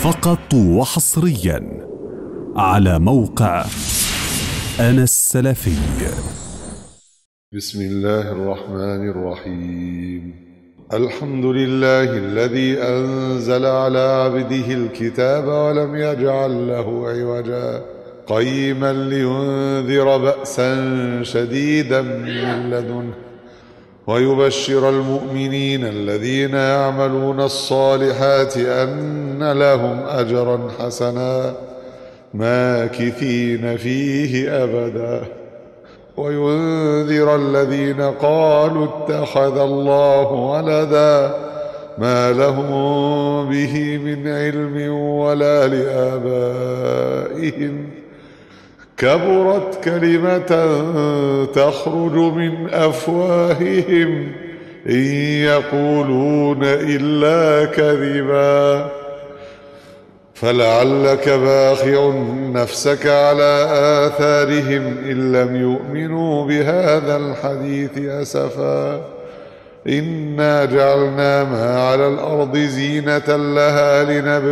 فقط وحصريا على موقع أنا السلفي. بسم الله الرحمن الرحيم. الحمد لله الذي أنزل على عبده الكتاب ولم يجعل له عوجا قيما لينذر بأسا شديدا من لدنه ويبشر المؤمنين الذين يعملون الصالحات أن لهم أجرا حسنا ماكثين فيه أبدا وينذر الذين قالوا اتخذ الله ولدا ما لهم به من علم ولا لآبائهم كبرت كلمة تخرج من أفواههم إن يقولون إلا كذبا فلعلك باخع نفسك على آثارهم إن لم يؤمنوا بهذا الحديث أسفا إنا جعلنا ما على الأرض زينة لها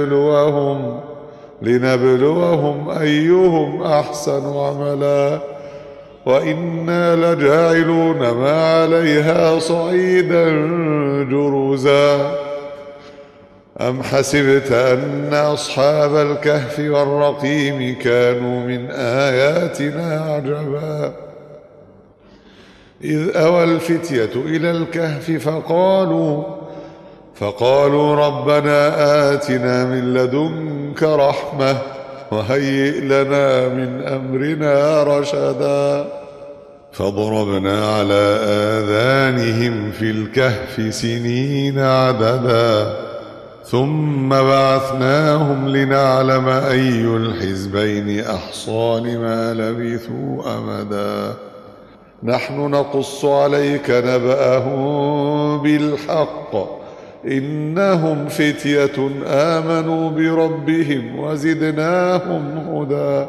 لنبلوهم أيهم أحسن عملا وإنا لجاعلون ما عليها صعيدا جرزا أم حسبت أن أصحاب الكهف والرقيم كانوا من آياتنا عجبا إذ أوى الفتية إلى الكهف فقالوا ربنا آتنا من لدنك رحمة وهيئ لنا من أمرنا رشدا فضربنا على آذانهم في الكهف سنين عددا ثم بعثناهم لنعلم أي الحزبين أحصى لما لبثوا أمدا نحن نقص عليك نبأهم بالحق إنهم فتية آمنوا بربهم وزدناهم هدى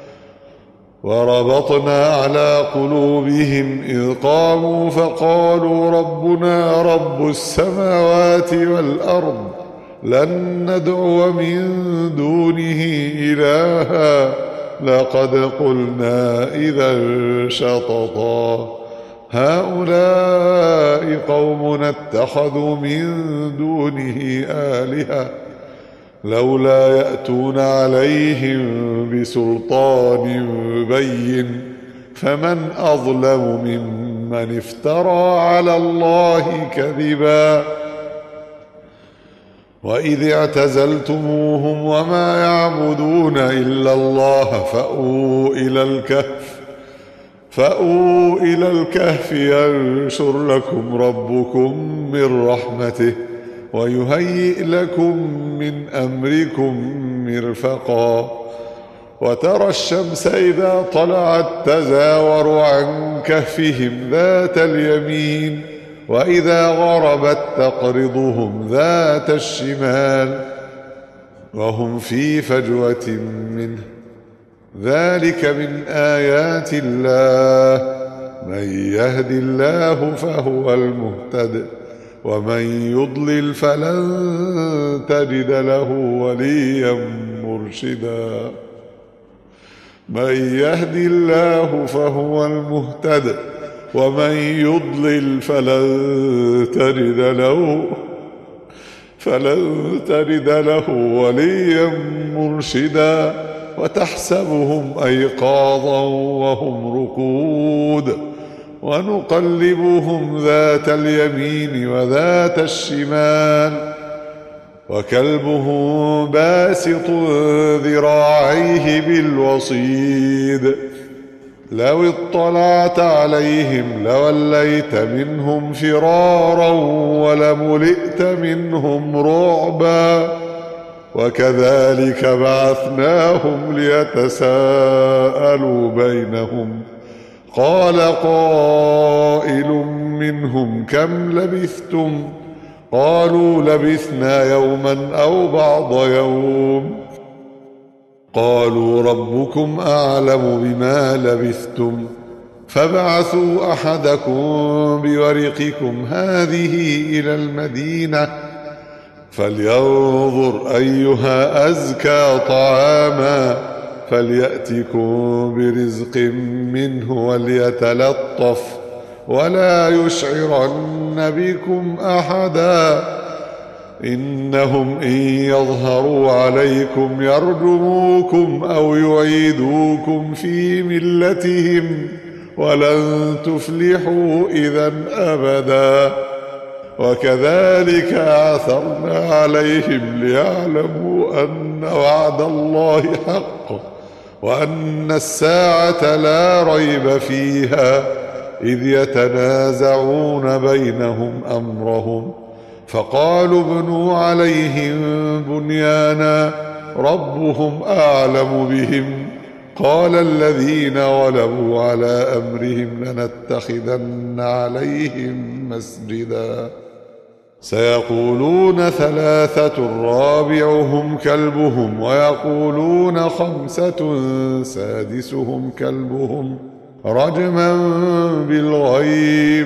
وربطنا على قلوبهم إذ قاموا فقالوا ربنا رب السماوات والأرض لن ندعو من دونه إلها لقد قلنا إذا شططا هؤلاء قومنا اتخذوا من دونه آلهة لولا يأتون عليهم بسلطان بين فمن أظلم ممن افترى على الله كذبا وإذ اعتزلتموهم وما يعبدون إلا الله فأووا إلى الكهف ينشر لكم ربكم من رحمته ويهيئ لكم من أمركم مرفقا وترى الشمس إذا طلعت تزاور عن كهفهم ذات اليمين وإذا غربت تقرضهم ذات الشمال وهم في فجوة منه ذلك من آيات الله من يهد الله فهو المهتد ومن يضلل فلن تجد له وليا مرشدا من يهد الله فهو المهتد ومن يضلل فلن تجد له وليا مرشدا وتحسبهم أيقاظا وهم رقود ونقلبهم ذات اليمين وذات الشمال وكلبهم باسط ذراعيه بالوصيد لو اطلعت عليهم لوليت منهم فرارا ولملئت منهم رعبا وكذلك بعثناهم ليتساءلوا بينهم قال قائل منهم كم لبثتم قالوا لبثنا يوما أو بعض يوم قالوا ربكم أعلم بما لبثتم فابعثوا أحدكم بورقكم هذه إلى المدينة فلينظر أيها أزكى طعاما فليأتكم برزق منه وليتلطف ولا يشعرن بكم أحدا إنهم إن يظهروا عليكم يرجموكم أو يعيدوكم في ملتهم ولن تفلحوا إذا أبدا وكذلك أعثرنا عليهم ليعلموا أن وعد الله حق وأن الساعة لا ريب فيها إذ يتنازعون بينهم أمرهم فقالوا ابنوا عليهم بنيانا ربهم أعلم بهم قال الذين غلبوا على أمرهم لنتخذن عليهم مسجدا سيقولون ثلاثة رابعهم كلبهم ويقولون خمسة سادسهم كلبهم رجما بالغيب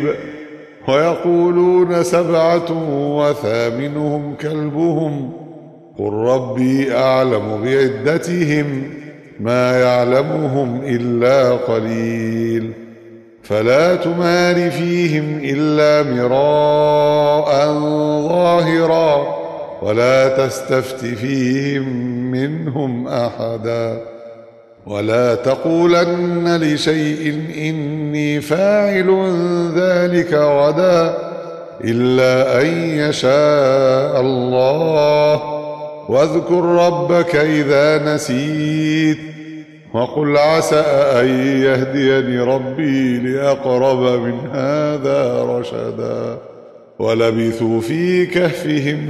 ويقولون سبعة وثامنهم كلبهم قل ربي أعلم بعدتهم ما يعلمهم إلا قليل فلا تمار فيهم إلا مراء ظاهرا ولا تستفت فيهم منهم أحدا ولا تقولن لشيء إني فاعل ذلك غدا إلا أن يشاء الله واذكر ربك إذا نسيت وقل عسى أن يهديني ربي لأقرب من هذا رشدا ولبثوا في كهفهم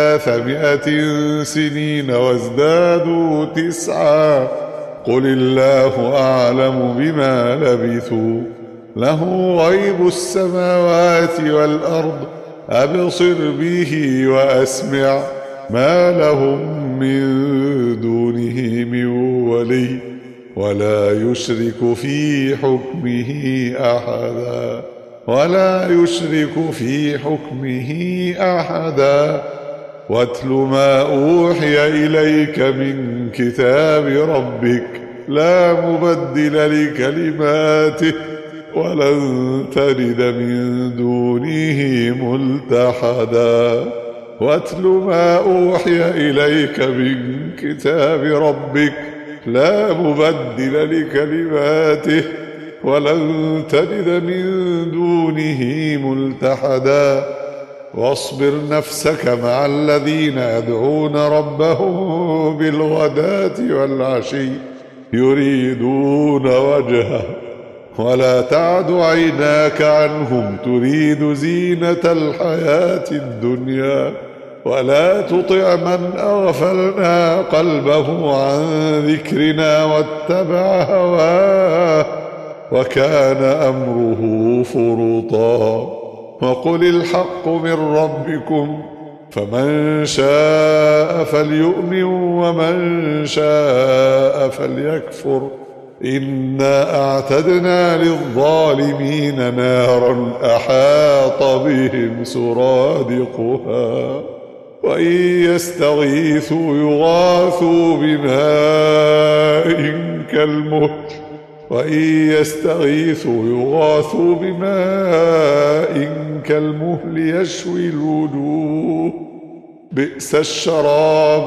300 سنين وازدادوا 9 قل الله أعلم بما لبثوا له غيب السماوات والأرض أبصر به وأسمع ما لهم من دونه من ولي ولا يشرك في حكمه أحدا واتل ما أوحي إليك من كتاب ربك لا مبدل لكلماته ولن تجد من دونه ملتحدا واتل ما أوحي إليك من كتاب ربك لا مبدل لكلماته ولن تجد من دونه ملتحدا واصبر نفسك مع الذين يدعون ربهم بالغداة والعشي يريدون وجهه ولا تعد عيناك عنهم تريد زينة الحياة الدنيا ولا تطع من أغفلنا قلبه عن ذكرنا واتبع هواه وكان أمره فرطا وقل الحق من ربكم فمن شاء فليؤمن ومن شاء فليكفر إنا أعتدنا للظالمين نارا أحاط بهم سرادقها وإن يستغيثوا يغاثوا بماء كالمهل يشوي الوجوه بئس الشراب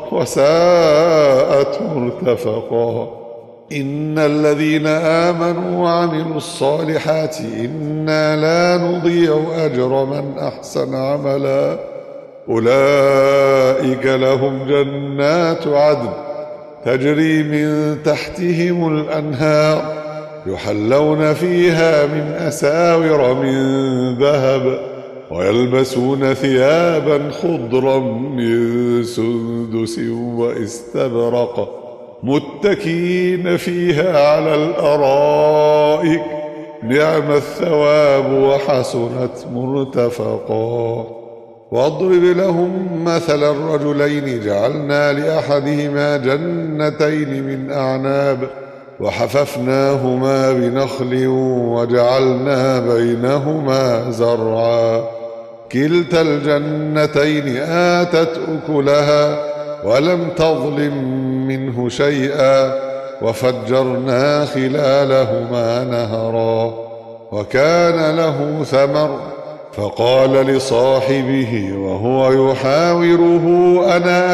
وساءت مرتفقا إن الذين آمنوا وعملوا الصالحات إنا لا نضيع أجر من أحسن عملا أولئك لهم جنات عدن تجري من تحتهم الأنهار يحلون فيها من أساور من ذهب ويلبسون ثيابا خضرا من سندس واستبرق متكئين فيها على الأرائك نعم الثواب وحسنت مرتفقا واضرب لهم مثل الرجلين جعلنا لأحدهما جنتين من أعناب وحففناهما بنخل وجعلنا بينهما زرعا كلتا الجنتين آتت أكلها ولم تظلم منه شيئا وفجرنا خلالهما نهرا وكان له ثمر فقال لصاحبه وهو يحاوره أنا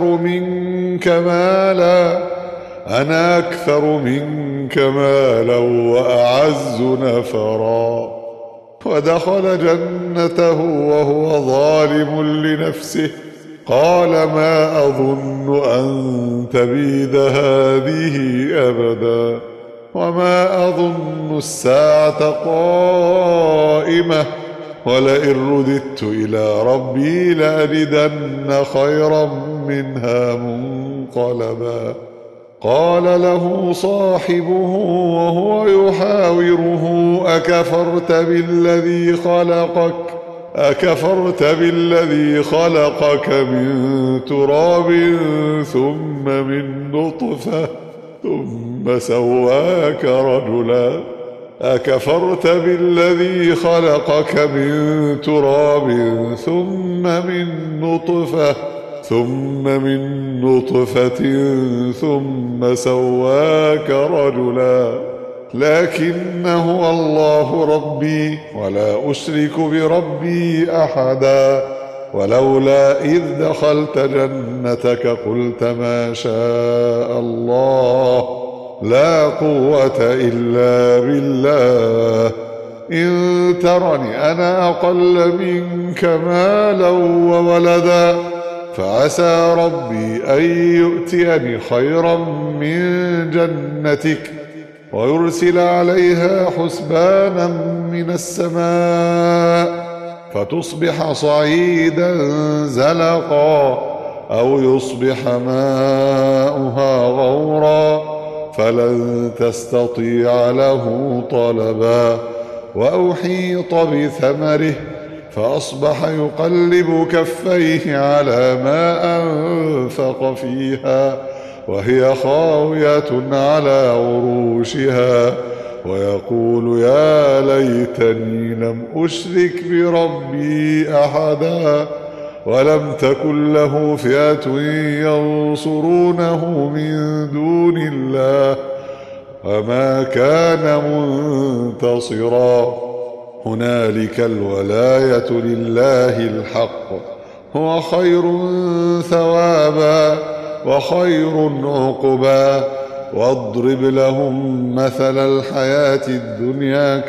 أكثر منك مالا وأعز نفرا ودخل جنته وهو ظالم لنفسه قال ما أظن أن تبيد هذه أبدا وما أظن الساعة قائمة ولئن رددت إلى ربي لأجدن خيرا منها منقلبا قال له صاحبه وهو يحاوره أكفرت بالذي خلقك من تراب ثم من نطفة ثم سواك رجلا أكفرت بالذي خلقك من تراب ثم من نطفة ثم سواك رجلا لكن هو الله ربي ولا أشرك بربي أحدا ولولا إذ دخلت جنتك قلت ما شاء الله لا قوة إلا بالله إن ترني أنا أقل منك مالا وولدا فعسى ربي أن يؤتيني خيرا من جنتك ويرسل عليها حسبانا من السماء فتصبح صعيدا زلقا أو يصبح ماؤها غورا فلن تستطيع له طلبا وأحيط بثمره فأصبح يقلب كفيه على ما أنفق فيها وهي خاوية على عروشها ويقول يا ليتني لم أشرك بربي أحدا ولم تكن له فئة ينصرونه من دون الله وما كان منتصرا هنالك الولاية لله الحق هو خير ثوابا وخير عقبا واضرب لهم مثل الحياة الدنيا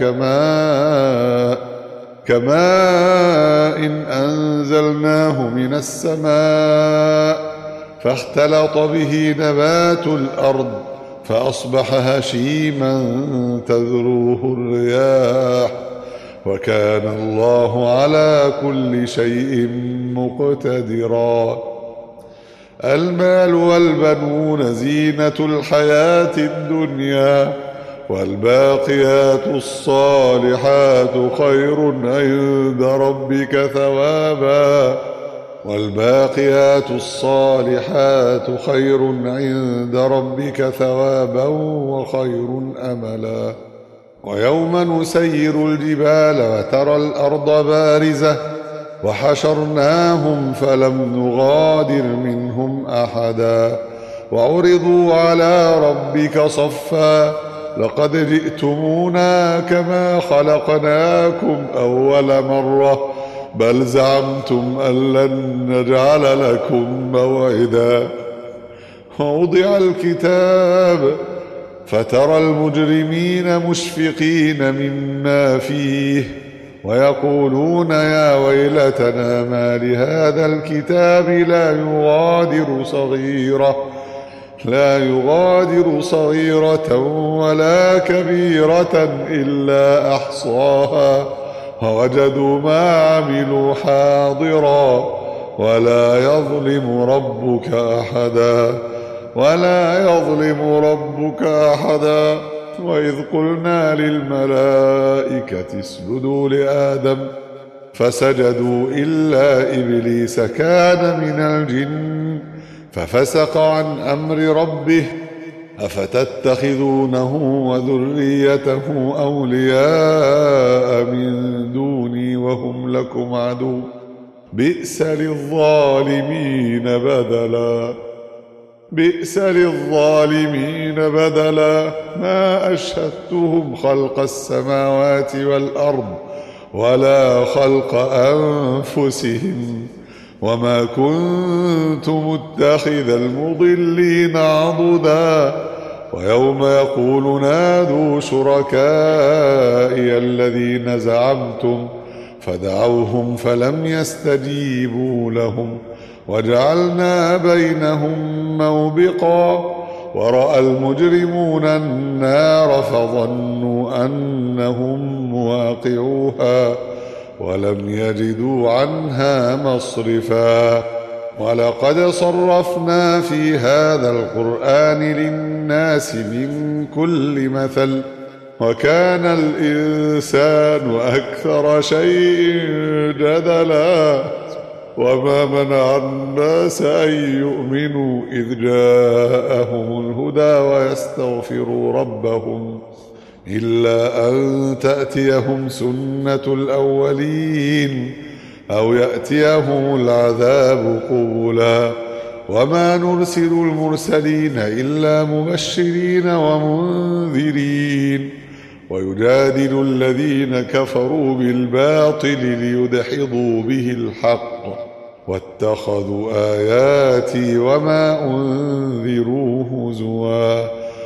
كماء إن أنزلناه من السماء فاختلط به نبات الأرض فأصبح هشيما تذروه الرياح وكان الله على كل شيء مقتدرا المال والبنون زينة الحياة الدنيا والباقيات الصالحات خير عند ربك ثوابا وخير أملا ويوم نسير الجبال وترى الأرض بارزة وحشرناهم فلم نغادر منهم أحدا وعرضوا على ربك صفا لقد جئتمونا كما خلقناكم أول مرة بل زعمتم أن لن نجعل لكم موعدا ووضع الكتاب فترى المجرمين مشفقين مما فيه ويقولون يا ويلتنا ما لهذا الكتاب لا يغادر صغيرة ولا كبيرة إلا أحصاها ووجدوا ما عملوا حاضرا ولا يظلم ربك أحدا وإذ قلنا للملائكة اسجدوا لآدم فسجدوا إلا إبليس كان من الجن ففسق عن أمر ربه أفتتخذونه وذريته أولياء من دوني وهم لكم عدو بئس للظالمين بدلا بئس للظالمين بدلا ما أشهدتهم خلق السماوات والأرض ولا خلق أنفسهم وما كنت متخذ المضلين عضدا ويوم يقول نادوا شركائي الذين زعمتم فدعوهم فلم يستجيبوا لهم وجعلنا بينهم موبقا ورأى المجرمون النار فظنوا أنهم مواقعوها ولم يجدوا عنها مصرفا ولقد صرفنا في هذا القرآن للناس من كل مثل وكان الإنسان أكثر شيء جدلا وما منع الناس أن يؤمنوا إذ جاءهم الهدى ويستغفروا ربهم إلا أن تأتيهم سنة الأولين أو يأتيهم العذاب قبلا وما نرسل المرسلين إلا مبشرين ومنذرين ويجادل الذين كفروا بالباطل ليدحضوا به الحق واتخذوا آياتي وما أنذروا هزوا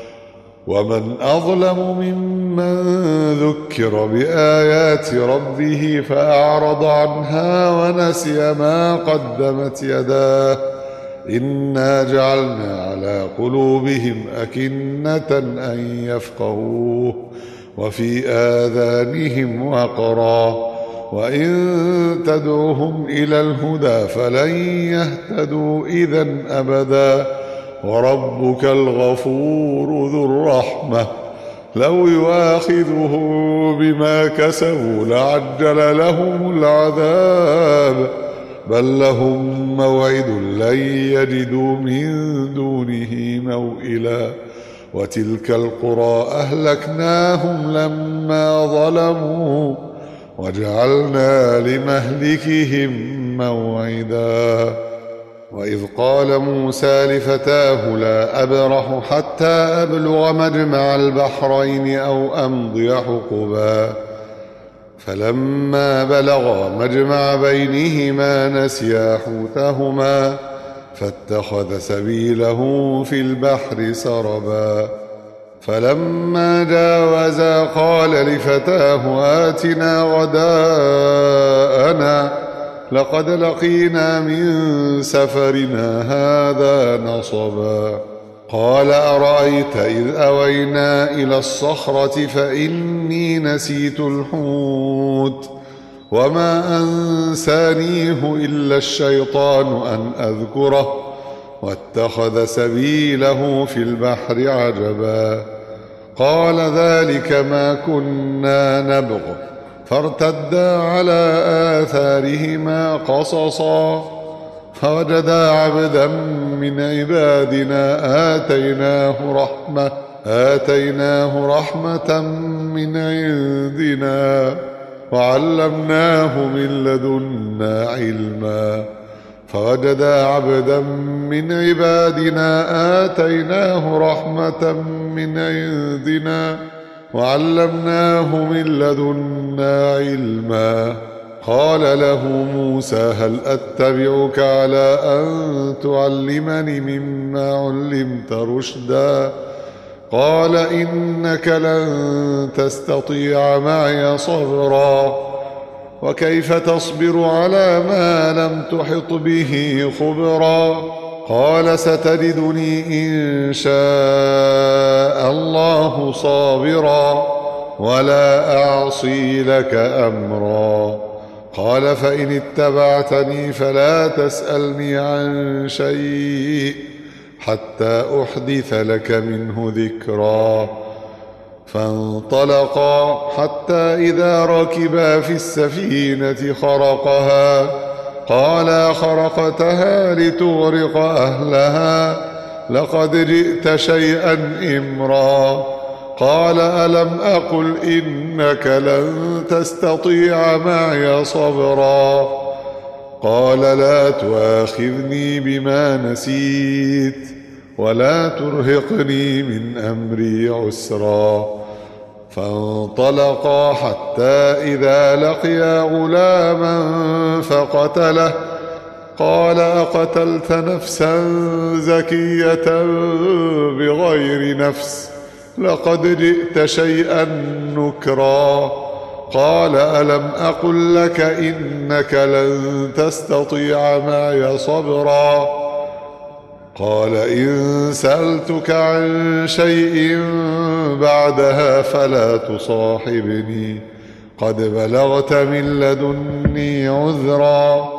ومن أظلم ممن ذكر بآيات ربه فأعرض عنها ونسي ما قدمت يداه إنا جعلنا على قلوبهم أكنة أن يفقهوه وفي آذانهم وقرا وإن تدعوهم إلى الهدى فلن يهتدوا إذن أبدا وربك الغفور ذو الرحمة لو يؤاخذهم بما كسبوا لعجل لهم العذاب بل لهم موعد لن يجدوا من دونه موئلا وتلك القرى أهلكناهم لما ظلموا وجعلنا لمهلكهم موعدا وإذ قال موسى لفتاه لا أبرح حتى أبلغ مجمع البحرين أو أمضي حقبا فلما بلغا مجمع بينهما نسيا حوتهما فاتخذ سبيله في البحر سربا فلما جاوزا قال لفتاه آتنا غداءنا لقد لقينا من سفرنا هذا نصبا قال أرأيت إذ أوينا إلى الصخرة فإني نسيت الحوت وما أنسانيه إلا الشيطان أن أذكره واتخذ سبيله في البحر عجبا قال ذلك ما كنا نبغ فارتدا على آثارهما قصصا فوجدا عبدا من عبادنا آتيناه رحمة من عندنا وعلمناه من لدنا علما فوجدا عبدا من عبادنا آتيناه رحمة من عندنا وعلمناه من لدنا علما قال له موسى هل أتبعك على أن تعلمني مما علمت رشدا قال إنك لن تستطيع معي صبرا وكيف تصبر على ما لم تحط به خبرا قال ستجدني إن شاء الله صابرا ولا أعصي لك أمرا قال فإن اتبعتني فلا تسألني عن شيء حتى أحدث لك منه ذكرا فانطلقا حتى إذا ركبا في السفينة خرقها قال خرقتها لتغرق أهلها لقد جئت شيئا إمرا. قال ألم أقل إنك لن تستطيع معي صبرا. قال لا تؤاخذني بما نسيت ولا ترهقني من أمري عسرا. فانطلقا حتى إذا لقيا غلاما فقتله. قال أقتلت نفسا زكية بغير نفس لقد جئت شيئا نكرا. قال ألم أقل لك إنك لن تستطيع معي صبرا. قال إن سألتك عن شيء بعدها فلا تصاحبني قد بلغت من لدني عذرا.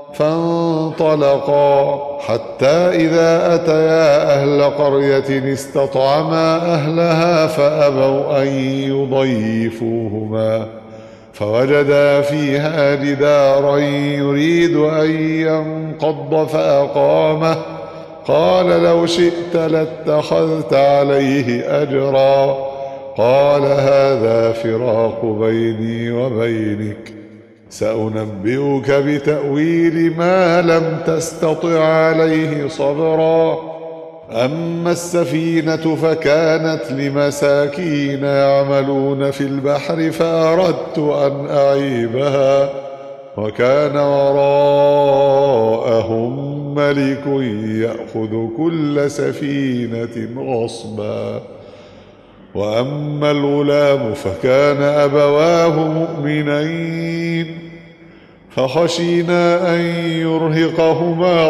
فانطلقا حتى إذا أتيا أهل قرية استطعما أهلها فأبوا أن يضيفوهما فوجدا فيها جدارا يريد أن ينقض فأقامه. قال لو شئت لاتخذت عليه أجرا. قال هذا فراق بيني وبينك سأنبئك بتأويل ما لم تستطع عليه صبرا. أما السفينة فكانت لمساكين يعملون في البحر فأردت أن أعيبها وكان وراءهم ملك يأخذ كل سفينة غصبا. وأما الغلام فكان أبواه مؤمنين فخشينا أن يرهقهما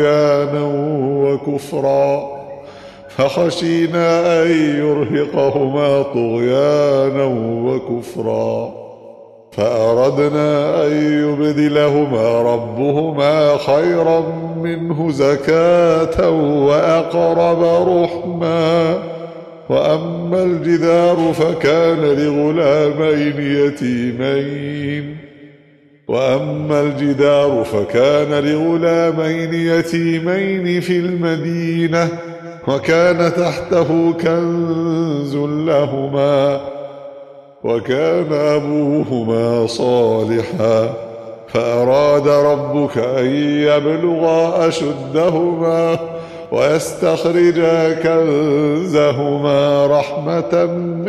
طغيانا وكفرا فأردنا أن يبدلهما ربهما خيرا منه زكاة وأقرب رحما. وأما الجدار فكان لغلامين يتيمين في المدينة وكان تحته كنز لهما وكان أبوهما صالحا فأراد ربك أن يبلغا أشدهما ويستخرجا كنزهما رحمة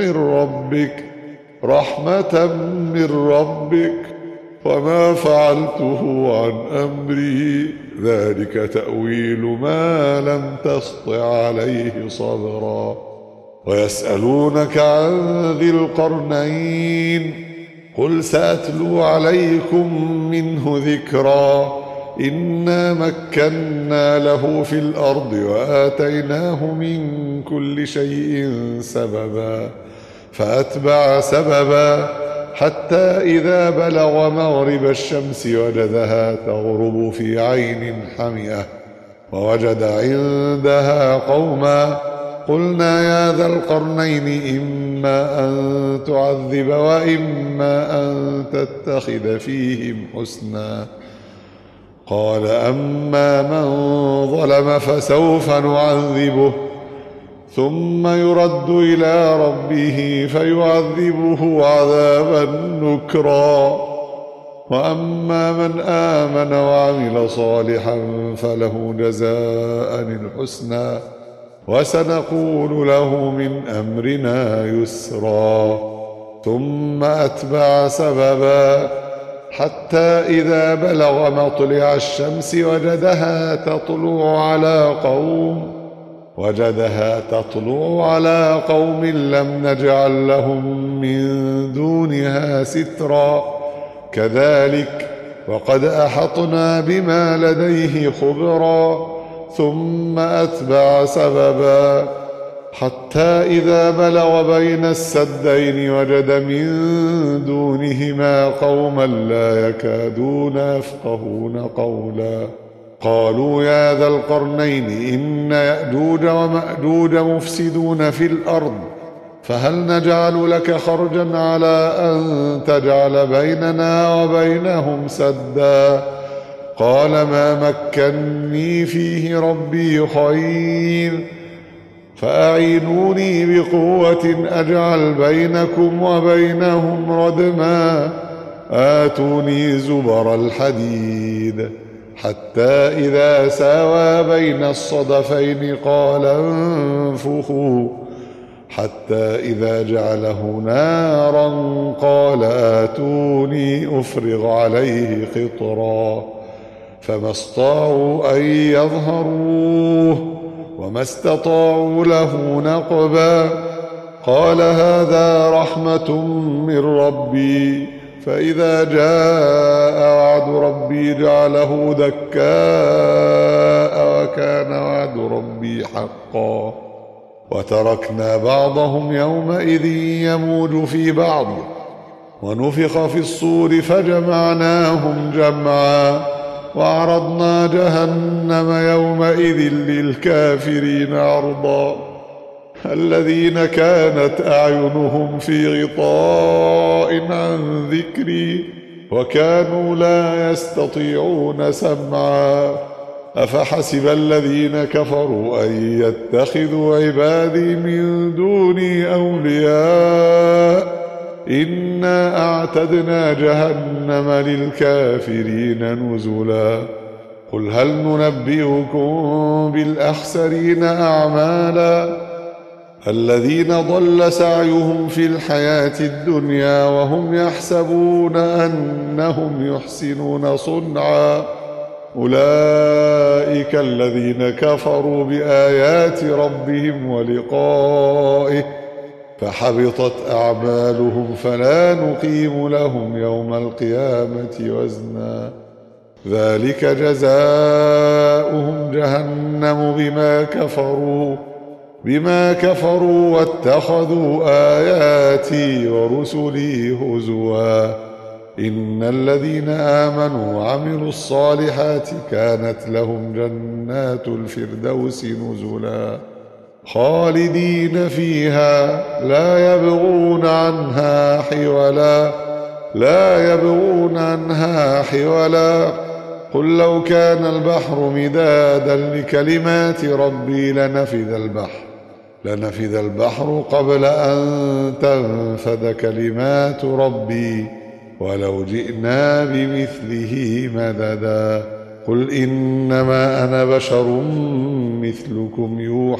من ربك وما فعلته عن أمري ذلك تأويل ما لم تسطع عليه صبرا. ويسألونك عن ذي القرنين قل سأتلو عليكم منه ذكرا. إنا مكنا له في الأرض وآتيناه من كل شيء سببا فأتبع سببا حتى إذا بلغ مغرب الشمس وجدها تغرب في عين حمئة ووجد عندها قوما. قلنا يا ذا القرنين إما أن تعذب وإما أن تتخذ فيهم حسنا. قال أما من ظلم فسوف نعذبه ثم يرد إلى ربه فيعذبه عذابا نكرا. وأما من آمن وعمل صالحا فله جزاء الحسنى وسنقول له من أمرنا يسرا. ثم أتبع سببا حتى إذا بلغ مطلع الشمس وجدها تطلع على قوم لم نجعل لهم من دونها سترا. كذلك وقد أحطنا بما لديه خبرا. ثم أتبع سببا حتى إذا بلغ بين السدين وجد من دونهما قوما لا يكادون يفقهون قولا. قالوا يا ذا القرنين إن يأجوج ومأجوج مفسدون في الأرض فهل نجعل لك خرجا على أن تجعل بيننا وبينهم سدا قال ما مكني فيه ربي خير فأعينوني بقوة أجعل بينكم وبينهم ردما آتوني زبر الحديد حتى إذا ساوى بين الصدفين قال انفخوا حتى إذا جعله نارا قال آتوني أفرغ عليه قطرا فما استطاعوا أن يظهروه وما استطاعوا له نقبا قال هذا رحمة من ربي فإذا جاء وعد ربي جعله دكاء وكان وعد ربي حقا وتركنا بعضهم يومئذ يموج في بعض ونفخ في الصور فجمعناهم جمعا وعرضنا جهنم يومئذ للكافرين عرضا الذين كانت أعينهم في غطاء عن ذكري وكانوا لا يستطيعون سمعا أفحسب الذين كفروا أن يتخذوا عبادي من دوني أولياء إنا أعتدنا جهنم للكافرين نزلا قل هل ننبئكم بالأخسرين أعمالا الذين ضل سعيهم في الحياة الدنيا وهم يحسبون أنهم يحسنون صنعا أولئك الذين كفروا بآيات ربهم ولقائه فحبطت أعمالهم فلا نقيم لهم يوم القيامة وزنا ذلك جزاؤهم جهنم بما كفروا واتخذوا آياتي ورسلي هزوا إن الذين آمنوا وعملوا الصالحات كانت لهم جنات الفردوس نزلا خالدين فيها لا يبغون عنها حولا قل لو كان البحر مدادا لكلمات ربي لنفذ البحر قبل أن تنفذ كلمات ربي ولو جئنا بمثله مددا قل إنما أنا بشر مثلكم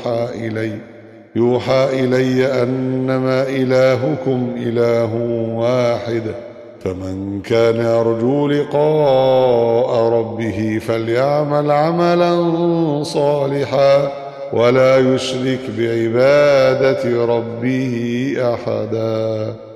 يوحى إلي أنما إلهكم إله واحد فمن كان يرجو لقاء ربه فليعمل عملا صالحا ولا يشرك بعبادة ربه أحدا